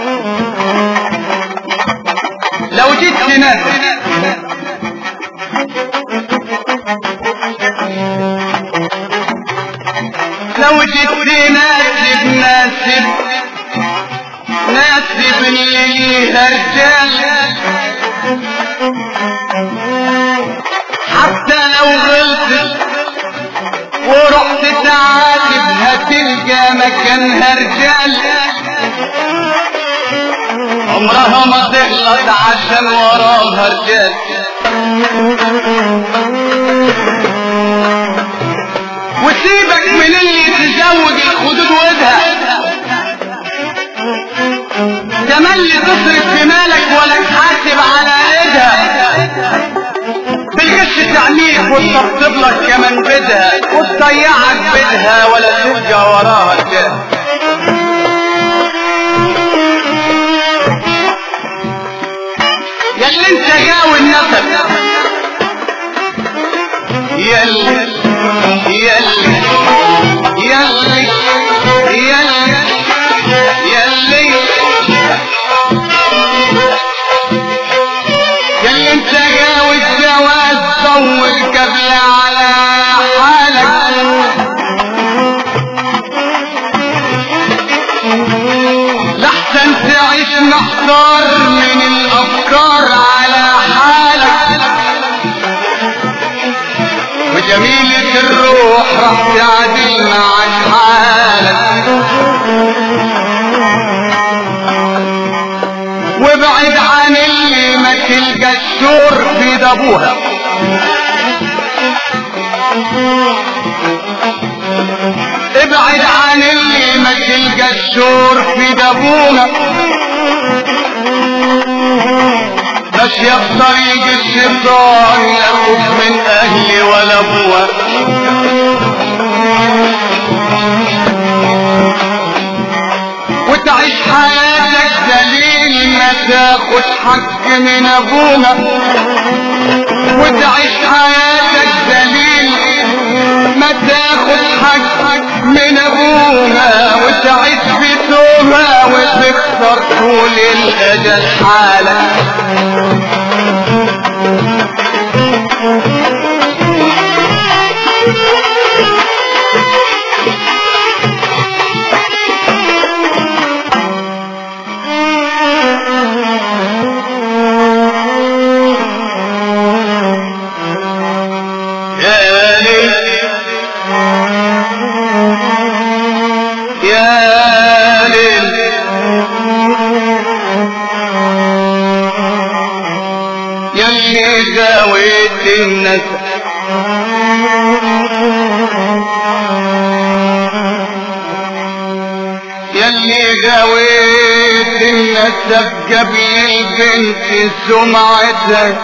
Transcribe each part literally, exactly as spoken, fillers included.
لو جيت تناسب لو جيت تناسب ناسب ناسب اللي ليها رجال حتى لو غلطت ورحت تعاتبها تلقى مكانها رجال عمرها ما تغلط عشان وراها رجال. وسيبك من اللي تزوج الخدود ودها تملي تصرف في مالك ولا تحاسب على ايدها بالغش تعميك وتطبطب لك كمان بدها وتضيعك بدها ولا ترجع وراها رجال. ياللي انت جاوي النسب ياللي ياللي ياللي ياللي ياللي ياللي انت جاوي الجواز طول قبل على حالك لحسن تعيش محتار من الافكار على حالك وجميلة الروح راح تعدل مع حالك وابعد عن اللي ما تلقى الشور في دابوها ابعد عن اللي ما تلقى الشور في دابوها ماشية بطريق الشيطان لا خوف من اهلي ولا ابوها وتعيش حياتك دليل ما تاخد حق من ابوها وتعيش حياتك دليل ما تاخد حق من ابوها وتعيش في توها وتخسر طول الاجل حالك. ياللي زاويت النسب ياللي زاويت النسب قبل البنت سمعتها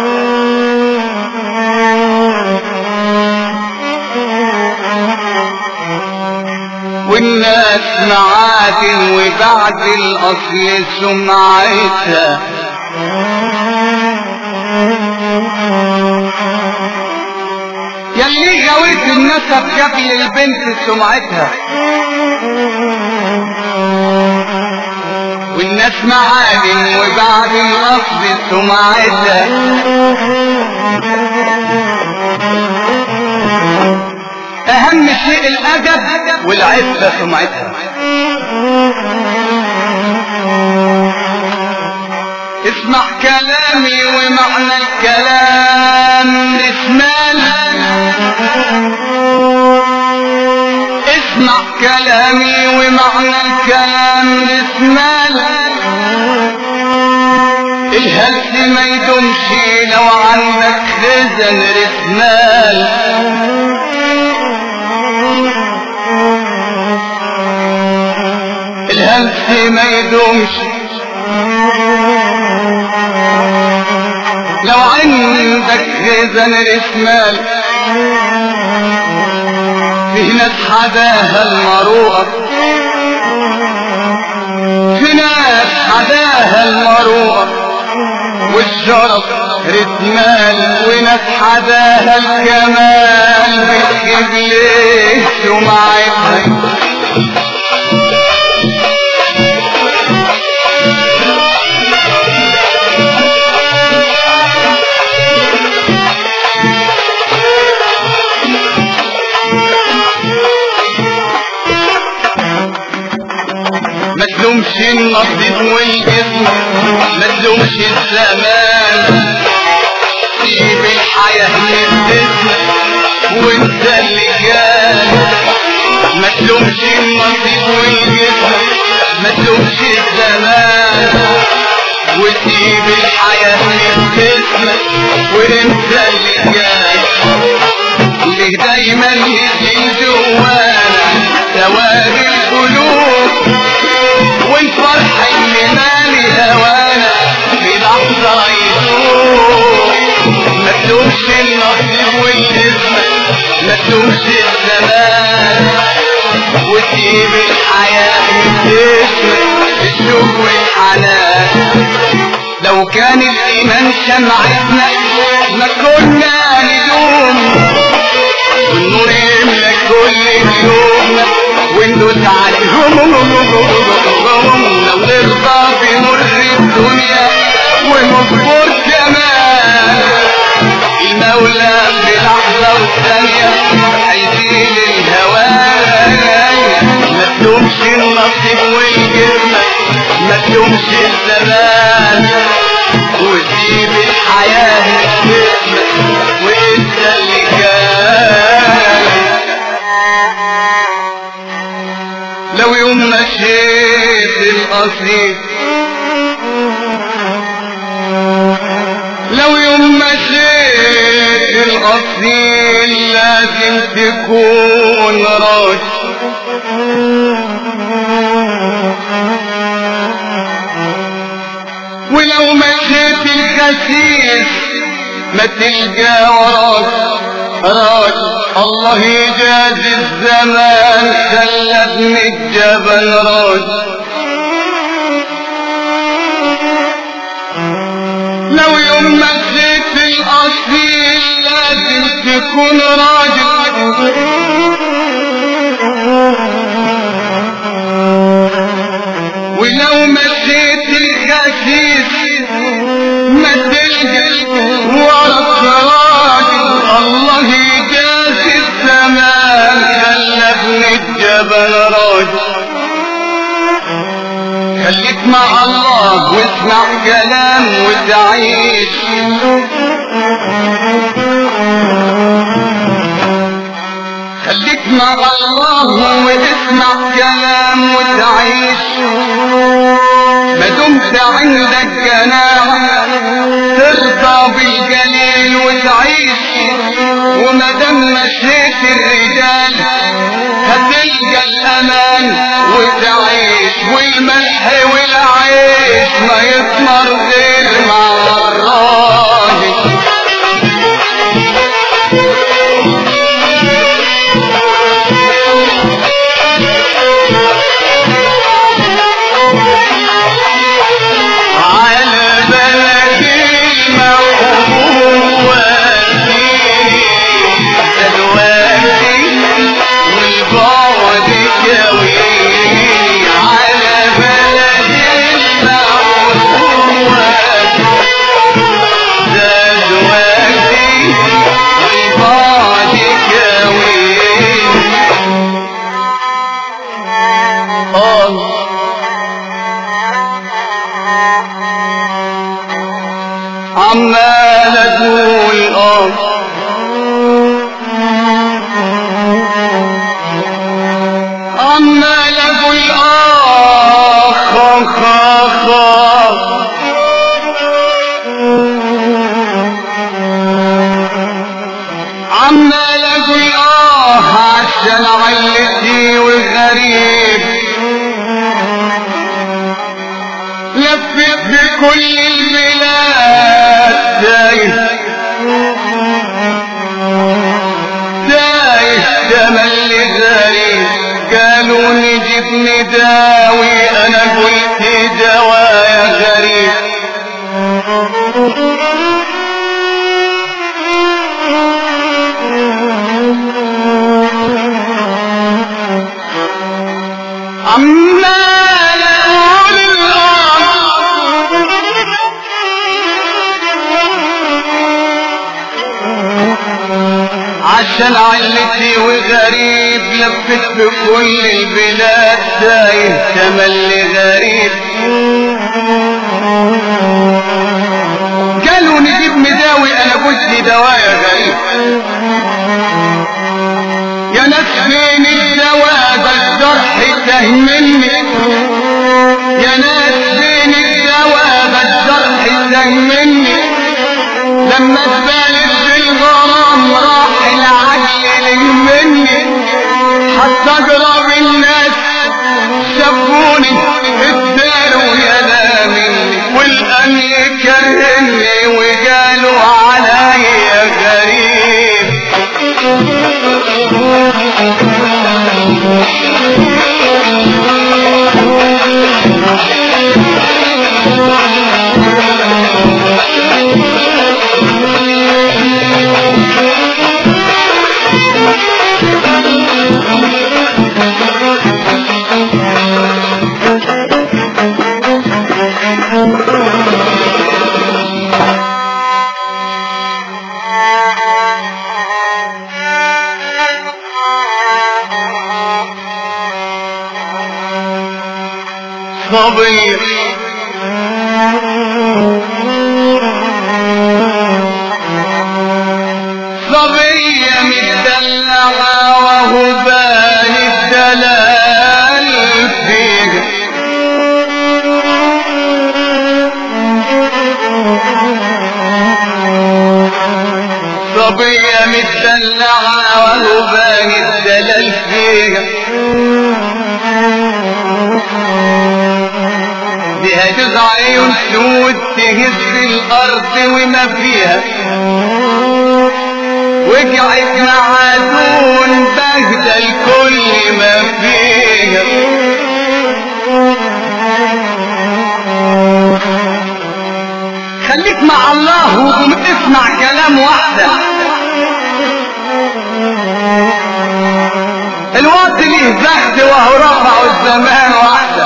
والناس معادن وبعد الاصل سمعتها ياللي غويت النسب قبل البنت سمعتها والناس معادن وبعد الاصل سمعتها اهم شيء الادب والعفة سمعتها اسمع كلامي ومعنى الكلام رسمال اسمع كلامي ومعنى الكلام رسمال الهلس ما يدومش لو عندك خزن رسمال الهلس ما يدومش لو عندك خزن رسمال فيه ناس حداها المروءة في ناس حداها المروءة والشرف رسمال وناس حداها الكمال بتجيب ليه سمعتها ما تلومش النصيب والجسم، ما تلومش الزمان، سيب الحياة يبتسمك وانت اللي كان. ما تلومش النصيب والجسم، ما تلومش الزمان، وسيب الحياة يبتسمك وانت اللي كان. ليه دايما يزيد جوانا ثواب القلوب، والفرح اللي مالي هوانا في لحظة يدوب. ما تلومش النصيب والجسم، ما تلومش الزمان، وسيب الحياة يبتسمك الشوق والحنان. لو كان الإيمان شمعتنا ما كنا ندوم، والنور يملى كل يوم وندوس عليهم. لو نرضى بنور الدنيا ونصبر كمان، المولى في لحظة وثانية هيزيل الهوان. ما تلومش النصيب والجسم، ما تلومش الزمان، وسيب الحياة تبتسمك وانت اللي كان. لو يوم مشيت القصيد، لو يوم مشيت القصيد لازم تكون راجل، ولو مشيت الخسيس ما تلقى وراك راجل. الله يجازي الزمان خلى ابن الجبل راجل. لو يوم مشيت الأصيل لازم تكون راجل، ولو مشيت الخسيس ما تلقى وراك راجل. الله يجازي الزمان خلى ابن الجبل راجل. خليك مع الله واسمع كلام وتعيش، خليك مع الله واسمع كلام وتعيش. ما دمت عندك جناح ترضى بالجليل وتعيش، وما دام مشيت الرجال هتلقى الامان وتعيش. والملح والعيش ما يثمر غير مع الراجل. على بلد المحبوب دلوقتي والبعد كوي، على بلد المحبوب دلوقتي والبعد كوي. عمال اقول اه عمال اقول اه خا خا خا عمال اقول اه عشان علتي والغريب لفت بكل البلاد تايه تايه تملي غريب. قالوا نجيب نداوي انا قلت دوايا غريب. عمال اقول عشان علتي وغريب لفت بكل البلاد تايه تملي غريب. قالوا نجيب مداوي، انا قلت دوايا غريب. يا ناس فين الدواء ده الجرح تاه مني، يا ناس فين الدواء ده الجرح تاه مني، لما اتبالت بالغرام راح العجل مني، حتى اقرب الناس شافوني اداروا يا مني، والان يكرهني وقالوا عليا غريب. صبي صبية مدلعة وهو بان الدلال فيه، صبية مدلعة وهو بان الدلال فيه، بها جزع عيون سود تهز الارض وما فيها، وقعت معدون بهدل كل ما فيها. خليك مع الله وقوم اسمع كلام واحدة، الوقت ليه زهد وهو رفع الزمان واحدة.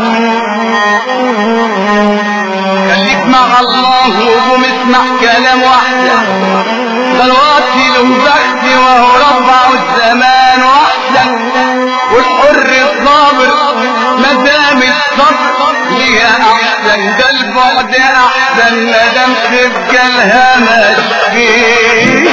خليك مع الله وقوم اسمع كلام واحدة، ده الوقت له زهد وهو رفع الزمان واحدة، والحر الصابر مدام الصبر ليها احسن، ده البعد احسن مدام تبقى الهمس فيه.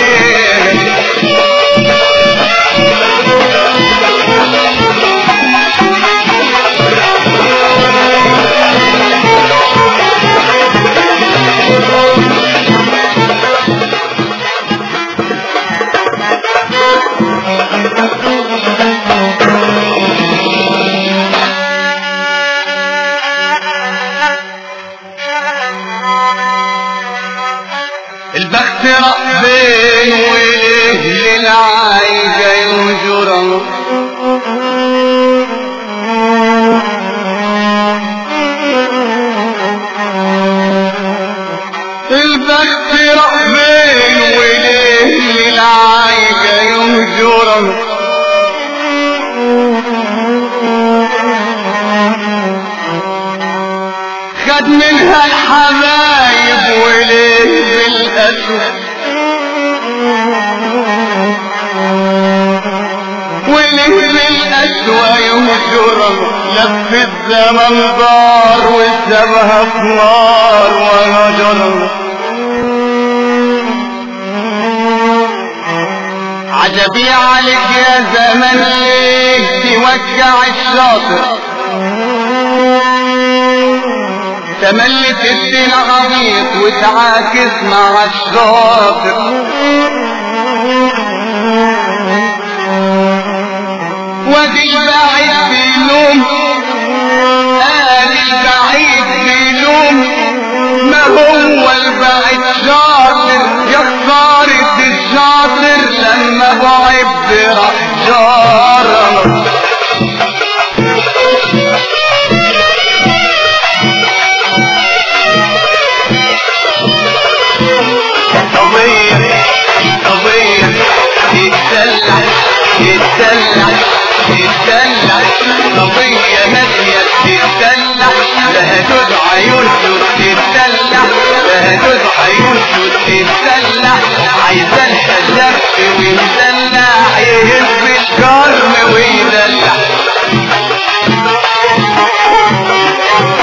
البخت راح فين وليه للعايجة يهجرن، البخت راح فين وليه للعايجة يهجرن، خد منها الحبايب وليه بالأسود، وليه بالأسوى يهجرن، لف الزمن دار وسابها في نار وهجرن. عجبي عليك يا زمن ليه توجع الشاطر، تملي تدينا غبيط وتعاكس مع الشاطر، وادي البعيد بيلوم قال البعيد بيلوم، ما هو البعيد شاطر يا خسارة الشاطر لما بعد راح جارنا. قضية قضية تتدلع تتدلع تتدلع، قضية ماشية تتدلع، لها جوز عيون تتدلع، لها جوز عيون تتدلع، عايزة الحجاب ويدلع، يهب الكرم ويدلع.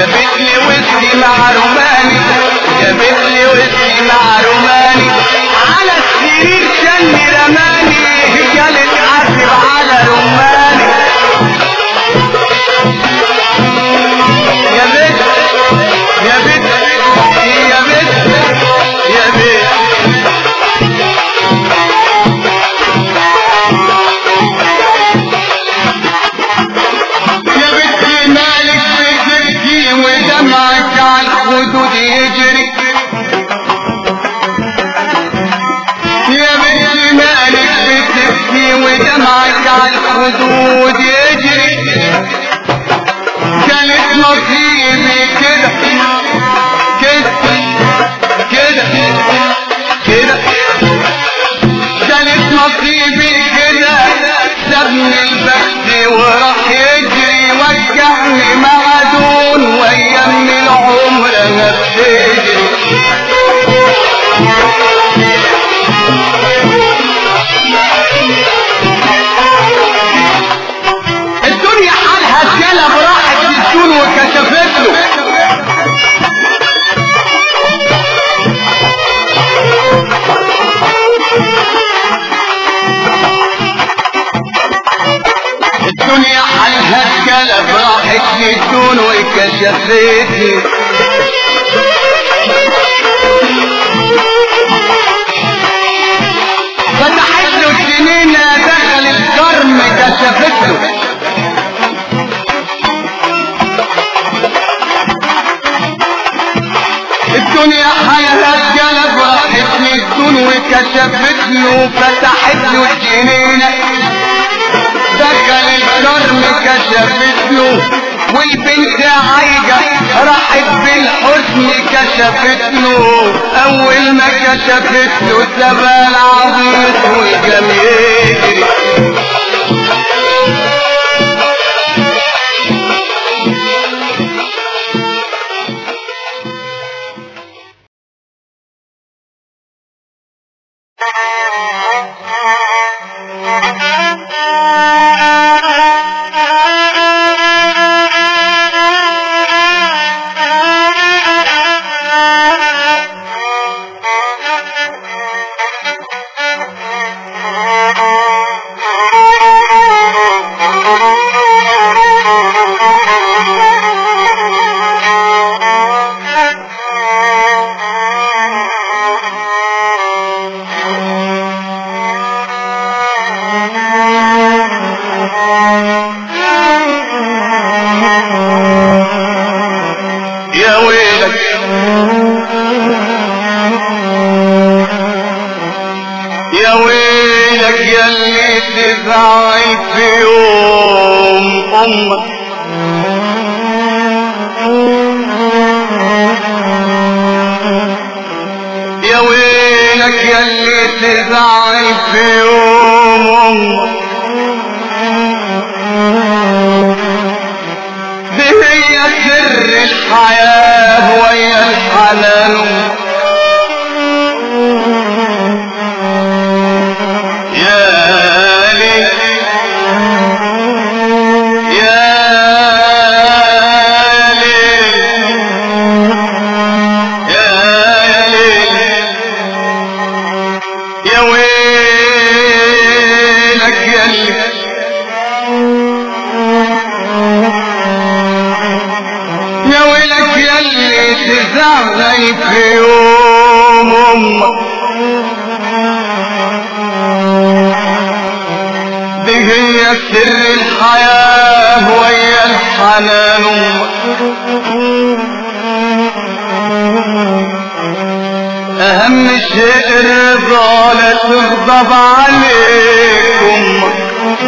جابت لي ويسكي مع روماني، جابت لي ويسكي مع روماني، على السرير شني رماني، قالت حاسب على روماني. يا بنت يا بنت يا بنت يا بنت ودمعك على الخدود يجري، يا بنتي مالك بتبكي ودمعك على الخدود يجري، كانت نصيبي كده كده كده كده، كانت نصيبي كده، سابني البخت وراح يجري، وجعني معدون وايام العمر ما بتجري. الدنيا حالها اتجلب، راحت للدون وكشفت له، الدنيا حالها اتجلب، راحت للدون وكشفتني، فتحت له الجنينة دخل الكرم كشفت له، الدنيا حالها اتجلب، راحت للدون وكشفت له، فتحت له الجنينة دخل الكرم كشفت له، والبنت عايجة راحت بالحزن كشفت له، اول ما كشفت له سبال عبيط والجم يجري. يا ويلك يا ويلك ياللي تزعل في يوم امك، يا ويلك ياللي تزعل في يوم امك، دي هي سر الحياة ويا الحنان، يا ليل يا ليل يا ليل يا ويلك ياللي يا ويلك ياللي تزعلي في يوم امك، دي هي سر الحياة ويا الحنان امك، اهم شيء الرضا لا تغضب عليك امك،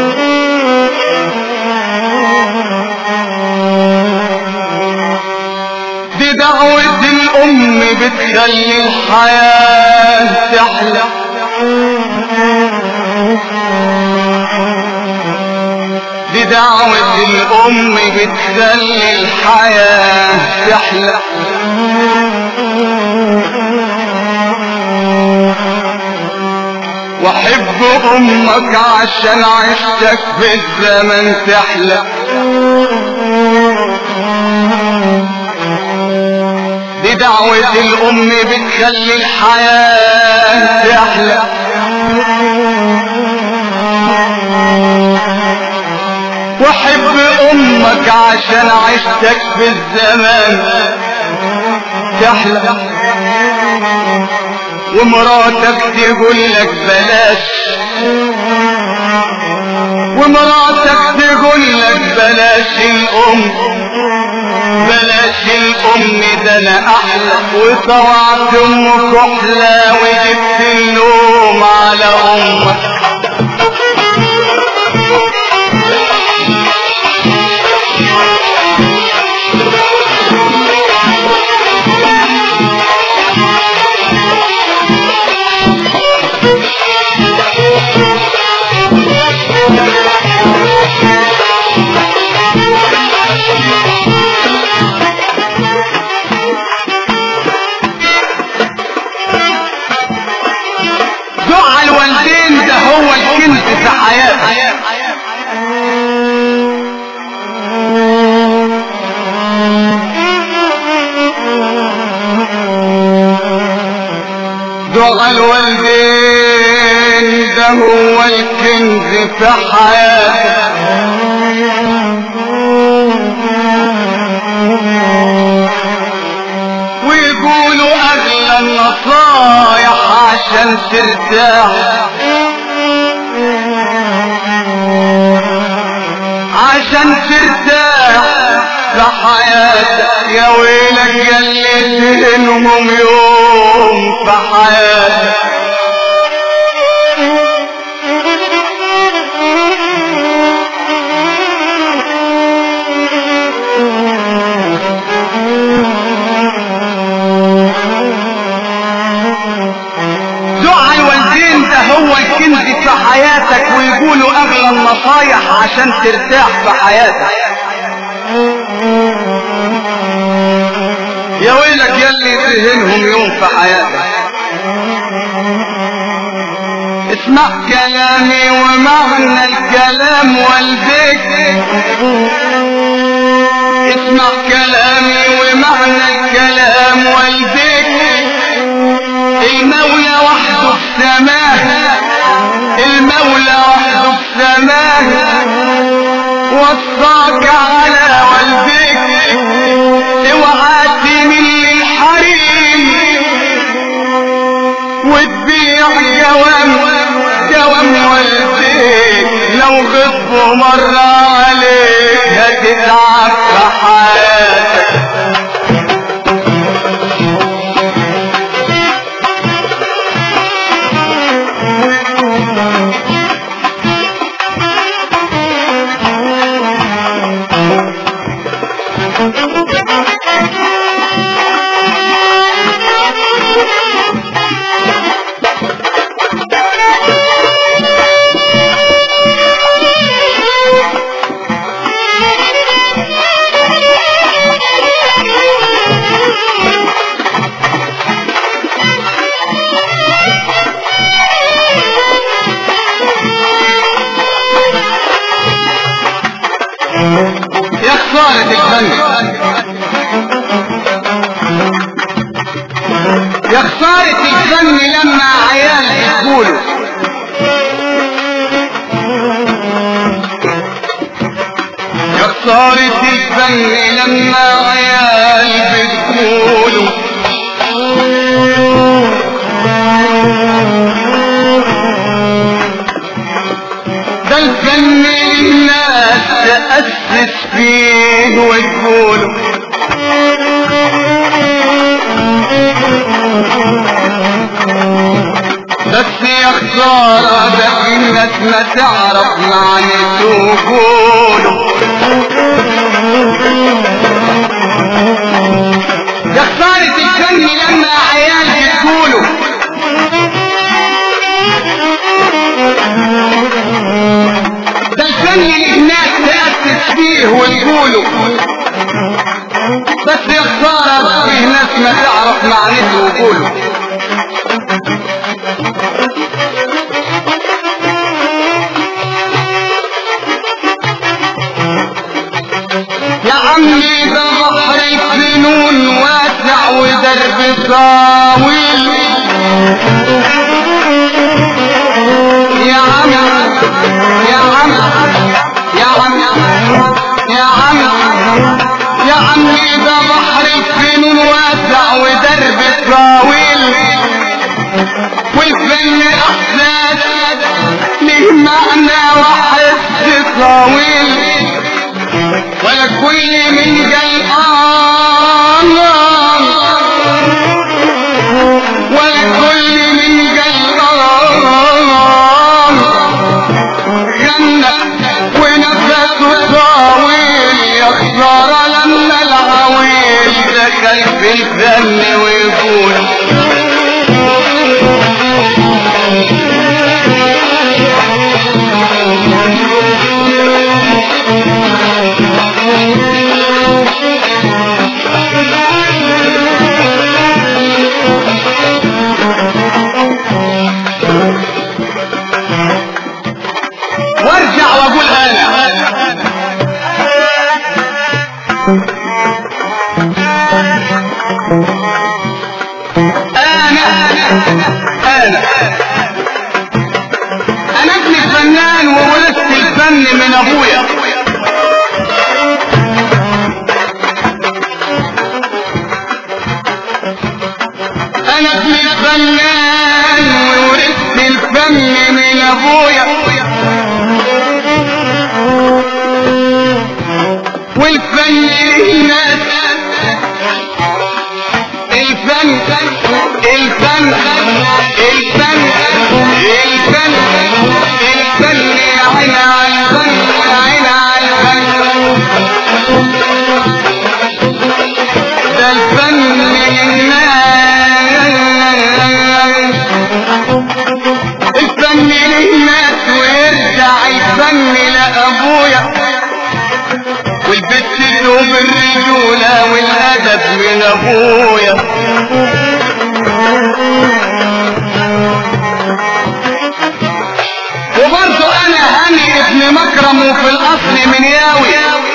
دي دعوة الام بتخلي الحياة تحلى، دي دعوة الام بتخلي الحياة تحلى، وحب امك عشان عشتك في الزمن تحلى، ودعوة الام بتخلي الحياة تحلى. وحب امك عشان عشتك في الزمان تحلى. ومراتك تقول لك بلاش، ومراتك تقول لك بلاش الام، بلاش الام ده انا احلى. وطوعت امك احلى وجبت اللوم على امك. دعاء الوالدين ده هو الكنز في حياتك. دعاء الوالدين ده هو الكنز في حياتك. ويقولوا اغلى النصايح عشان ترتاح، عشان ترتاح في حياتك. يا ويلك ياللي تهنهم يوم في حياتك. دعاء الوالدين ده هو الكنز في حياتك. ويقولوا اغلى النصايح عشان ترتاح في حياتك. يا ويلك ياللي تهنهم يوم في حياتك. اسمع كلامي ومعنى الكلام والذكر، اسمع كلامي ومعنى الكلام والذكر. المولى وحده في سماه، المولى وحده في سماه وصاك على والدك. اوعى تمل للحريم وتبيع جوام جوام والدك. لو غضبوا مرة عليك هتتعب في حياتك. يا خسارة الفن، يا خسارة الفن لما عيال بتقولوا. يا خسارة الفن لما عيال بتقولوا. ده الفن للناس تأسس فيه وتقولوا. بس يا خسارة ده الناس ما تعرف معنى وقوله. يا خسارة الفن لما عيال بتقولوا. ده الفن للناس تأسس فيه وتقولوا. بس يا خسارة فيه ناس ما تعرف معنى وقوله. يا عمي ده بحر الفنون واسع وده ودرب طويل يا عم يا عم يا عم يا عم يا عمي ده بحر الفنون واسع ودرب طويل والفن احساس ليه معنى وحس طويل ولا كل من جلقان ولا كل من جلقان غنى ونفسه طويل يا خسارة لما العويل دخل في الفن ويقول وارجع واقول انا انا انا انا ابن الفنان وورثت الفن من ابويا انا ابن الفنان وورثت الفن من ابويا والفن للناس الفن الفن الفن الفن الفن عين على الفن عين على الفن ده الفن للناس الفن للناس ويرجع الفن لأبويا والبت له بالرجولة والأدب من أبويا وبرضو أنا هاني ابن مكرم وفي الأصل من ياوي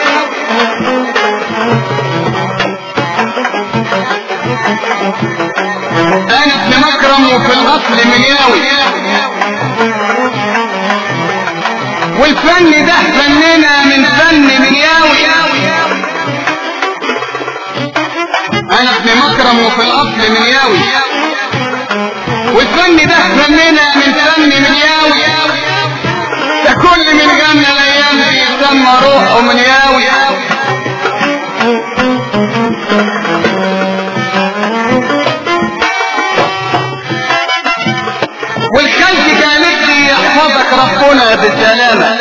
أنا ابن مكرم وفي الأصل من ياوي والفن ده فننا من فن من ياوي انا ابن مكرم وفي الاصل من ياوي والفن ده فننا من فن من ياوي ده كل من جنة الايام دي يسمى روحه من ياوي والخلق قالت لي يحفظك ربنا بالسلامة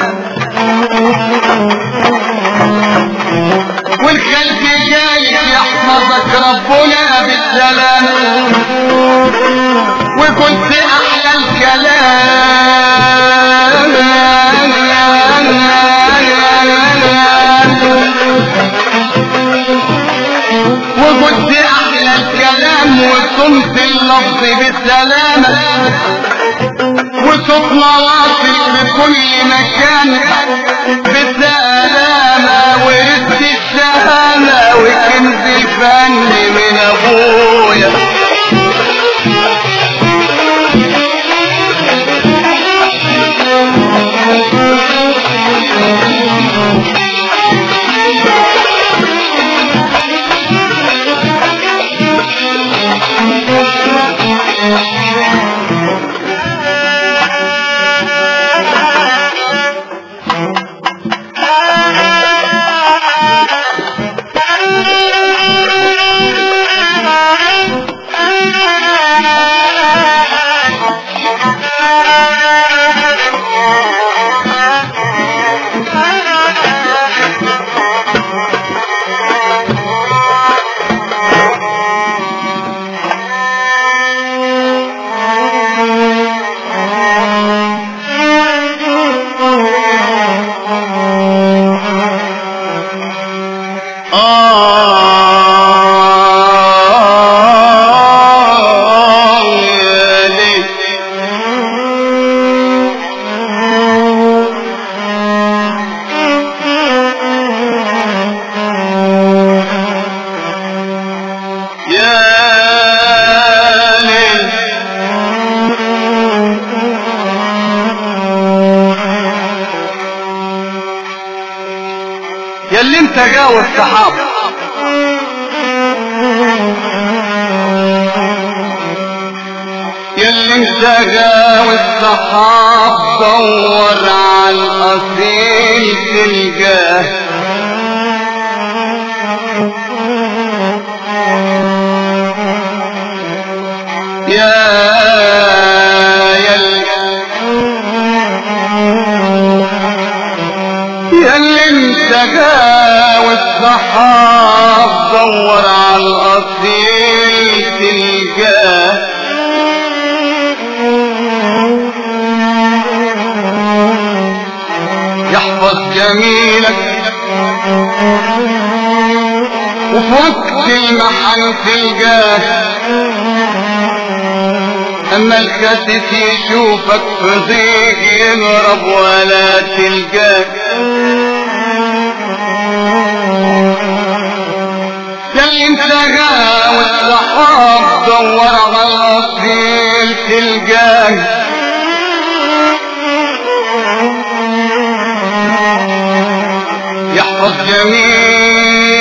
والخلق جاي يحفظك ربنا بالسلامة وكنت احلى الكلام وكنت احلى الكلام وصمت اللفظ بالسلامة وصوت مواصل في كل مكان بالسلامة ورثت الشهامة وكنز الفن من ابويا انت جاوز صحاب يلي انت جاوز صحاب دور على الاصيل تلقاه يا يلي يلي انت جاوز صحاب دور على الاصيل تلقاه يحفظ جميلك وفي وقت المحن تلقاه اما الكاسس يشوفك في ضيق يهرب ولا تلقاك ياللي انت جاوز صحاب دور على الاصيل تلقاه يحفظ جميلك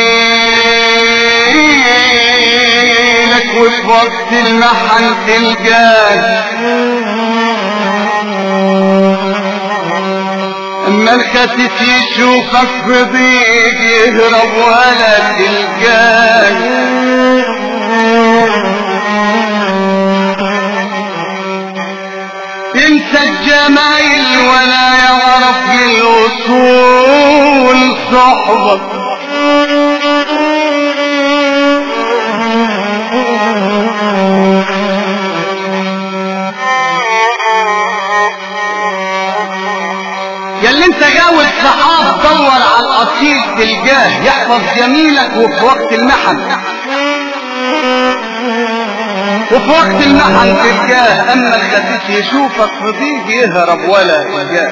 وفي وقت المحن تلقاه اما الكاسس يشوفك في ضيق يهرب ولا تلقاه ينسى الجمايل ولا يعرف الوصول صحبك ياللي انت جاوز صحاب دور على الاصيل تلقاه يحفظ جميلك وفي وقت المحن وفي وقت المحن تلقاه اما الخسيس يشوفك في ضيق يهرب ولا تلقاه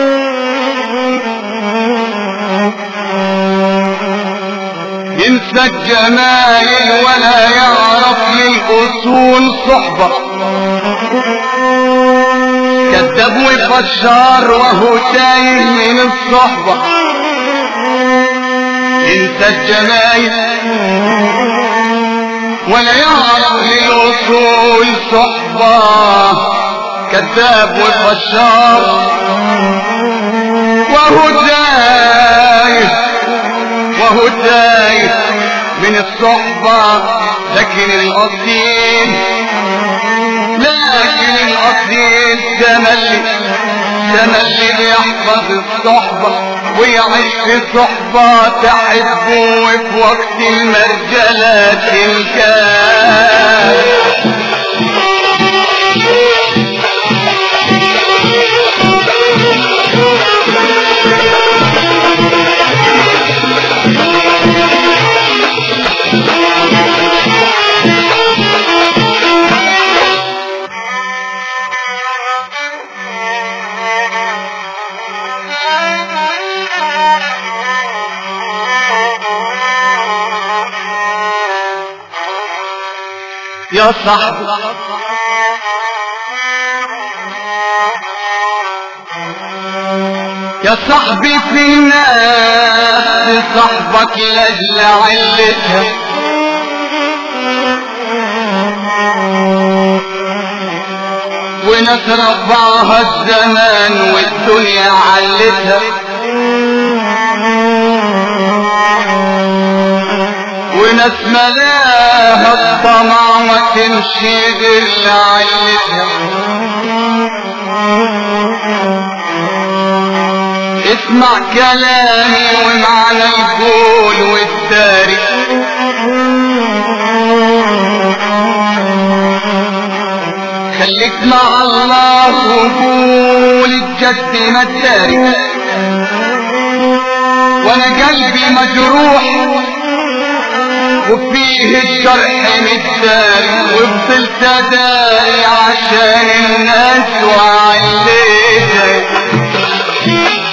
ينسى الجمايل ولا يعرف للاصول صحبة كذاب وفشار وهو تايه من الصحبة ينسى الجمايل ولا يعرف للوصول صحبة كذاب وفشار وهو تايه وهو تايه من الصحبة لكن الأصيل لكن الأصيل تملي تملي بيحفظ الصحبة ويعيش في صحبة تحبه وفي وقت المرجلة تلقاه يا صاحبي يا صاحبي في الناس صاحبك لاجل علتها وناس رفعها الزمان والدنيا علتها وناس ملاها الطمع وتمشي غير علتها اسمع كلامي ومعنى القول والداري خليك مع الله وقول الجد ما الداري وانا قلبي مجروح وفيه الجرح متداري وفضلت اداري عشان الناس وعليتك